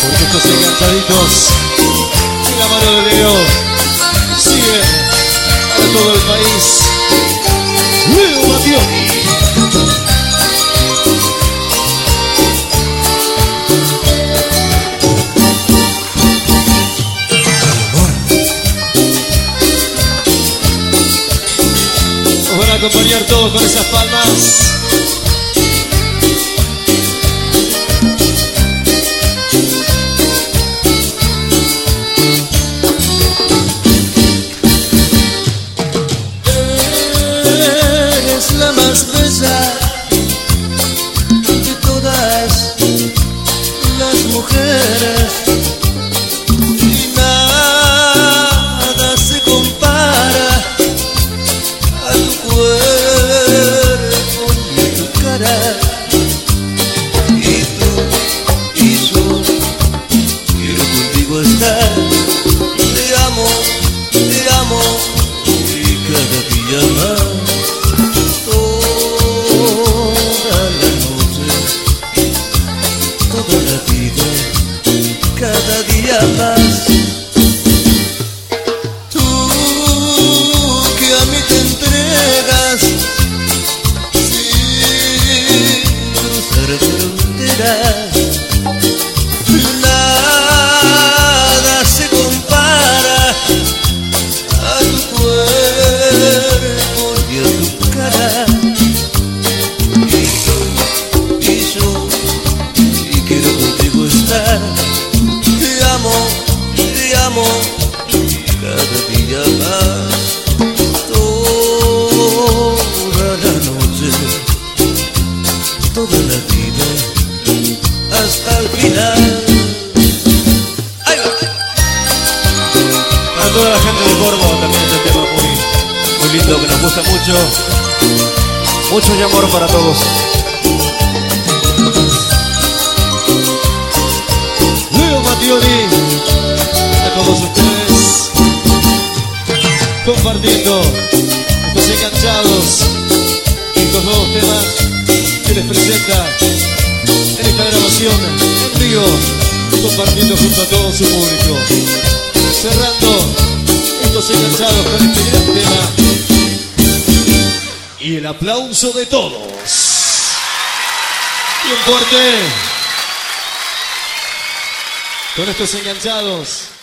Porque estos enganchaditos en la mano de Leo siguen para todo el país. Leo Mattioli. Nos van a acompañar todos con esas palmas. La más bella de todas las mujeres y nada se compara a tu cuerpo y a tu cara. Y yo quiero contigo estar. Te amo y cada día más. Cada día más. Tú que a mí te entregas sin cruzar fronteras, nada se compara a tu cuerpo y a tu cara. Y quiero contigo estar. Te amo cada día más, toda la noche, toda la vida, hasta el final. ¡Ahí va! Para toda la gente de Córdoba también este tema muy lindo que nos gusta mucho. Mucho amor para todos. Leo Mattioli, a todos ustedes, compartiendo estos enganchados y estos nuevos temas que les presenta en esta grabación en vivo, compartiendo junto a todo su público, cerrando estos enganchados con este gran tema y el aplauso de todos. Bien fuerte con estos enganchados.